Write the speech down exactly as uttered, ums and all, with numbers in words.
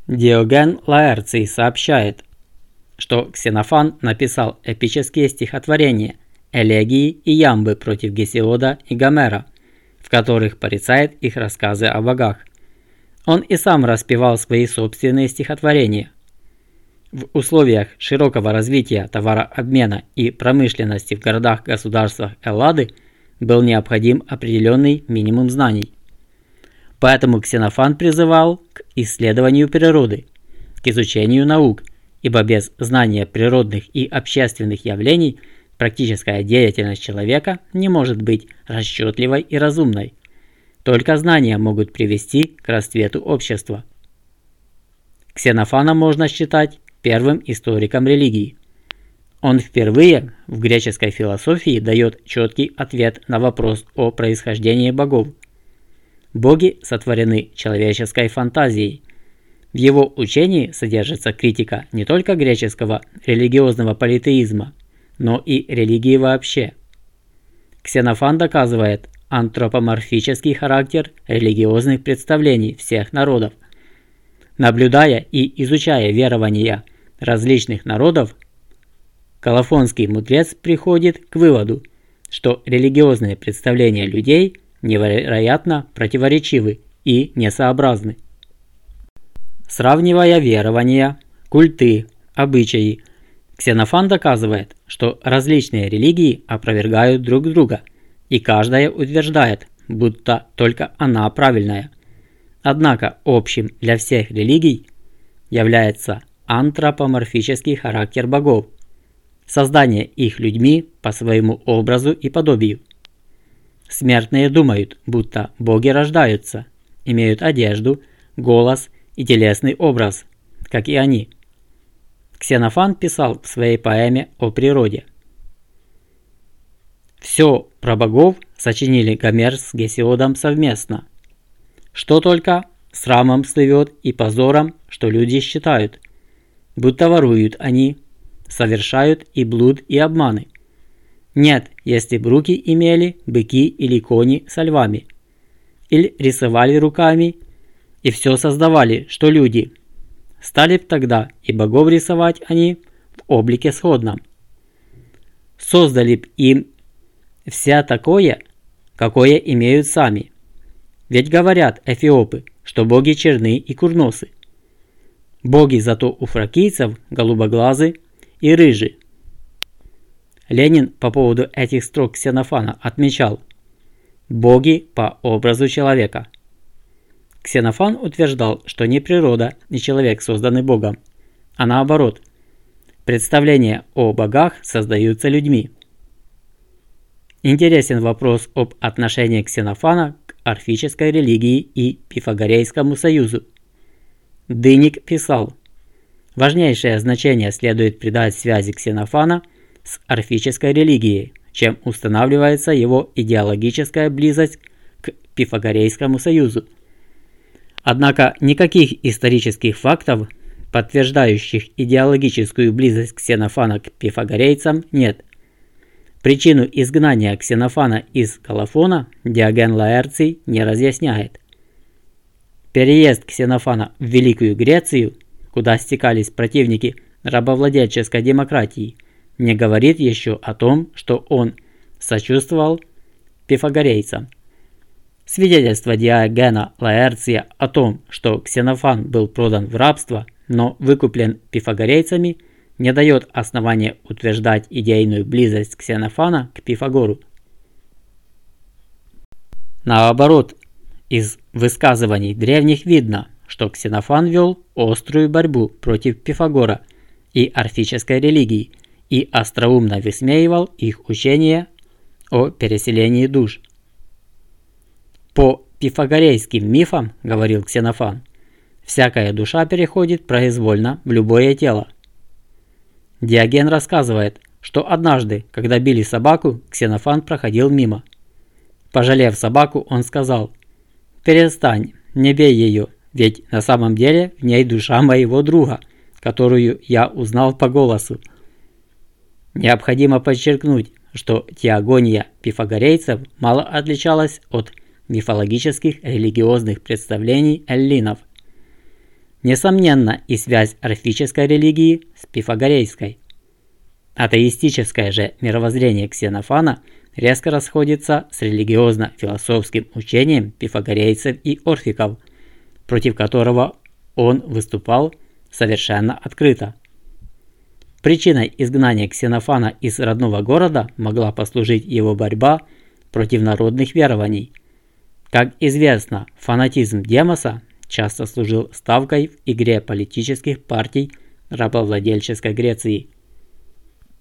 Диоген Лаэрций сообщает, что Ксенофан написал эпические стихотворения, элегии и ямбы против Гесиода и Гомера, в которых порицает их рассказы о богах. Он и сам распевал свои собственные стихотворения. В условиях широкого развития товарообмена и промышленности в городах-государствах Эллады был необходим определенный минимум знаний. Поэтому Ксенофан призывал к исследованию природы, к изучению наук, ибо без знания природных и общественных явлений практическая деятельность человека не может быть расчетливой и разумной. Только знания могут привести к расцвету общества. Ксенофана можно считать первым историком религии. Он впервые в греческой философии дает четкий ответ на вопрос о происхождении богов. Боги сотворены человеческой фантазией. В его учении содержится критика не только греческого религиозного политеизма, но и религии вообще. Ксенофан доказывает антропоморфический характер религиозных представлений всех народов. Наблюдая и изучая верования различных народов, колофонский мудрец приходит к выводу, что религиозные представления людей невероятно противоречивы и несообразны. Сравнивая верования, культы, обычаи, Ксенофан доказывает, что различные религии опровергают друг друга, и каждая утверждает, будто только она правильная. Однако общим для всех религий является антропоморфический характер богов, создание их людьми по своему образу и подобию. Смертные думают, будто боги рождаются, имеют одежду, голос и телесный образ, как и они. Ксенофан писал в своей поэме о природе. Все про богов сочинили Гомер с Гесиодом совместно. Что только срамом слывет и позором, что люди считают, будто воруют они, совершают и блуд, и обманы. Нет, если б руки имели быки или кони со львами, или рисовали руками, и все создавали, что люди, стали б тогда и богов рисовать они в облике сходном. Создали б им вся такое, какое имеют сами. Ведь говорят эфиопы, что боги черны и курносы. Боги зато у фракийцев голубоглазы и рыжи. Ленин по поводу этих строк Ксенофана отмечал: боги по образу человека. Ксенофан утверждал, что не природа и человек созданы Богом, а наоборот, представления о богах создаются людьми. Интересен вопрос об отношении Ксенофана к орфической религии и Пифагорейскому союзу. Дыник писал: важнейшее значение следует придать связи Ксенофана с орфической религией, чем устанавливается его идеологическая близость к Пифагорейскому союзу. Однако никаких исторических фактов, подтверждающих идеологическую близость Ксенофана к пифагорейцам, нет. Причину изгнания Ксенофана из Колофона Диоген Лаэрций не разъясняет. Переезд Ксенофана в Великую Грецию, куда стекались противники рабовладельческой демократии, не говорит еще о том, что он сочувствовал пифагорейцам. Свидетельство Диогена Лаэрция о том, что Ксенофан был продан в рабство, но выкуплен пифагорейцами, не дает основания утверждать идейную близость Ксенофана к Пифагору. Наоборот, из высказываний древних видно, что Ксенофан вел острую борьбу против Пифагора и орфической религии и остроумно высмеивал их учение о переселении душ. По пифагорейским мифам, говорил Ксенофан, всякая душа переходит произвольно в любое тело. Диоген рассказывает, что однажды, когда били собаку, Ксенофан проходил мимо. Пожалев собаку, он сказал: «Перестань, не бей ее, ведь на самом деле в ней душа моего друга, которую я узнал по голосу». Необходимо подчеркнуть, что теогония пифагорейцев мало отличалась от мифологических религиозных представлений эллинов. Несомненно и связь орфической религии с пифагорейской. Атеистическое же мировоззрение Ксенофана резко расходится с религиозно-философским учением пифагорейцев и орфиков, против которого он выступал совершенно открыто. Причиной изгнания Ксенофана из родного города могла послужить его борьба против народных верований. Как известно, фанатизм Демоса часто служил ставкой в игре политических партий рабовладельческой Греции.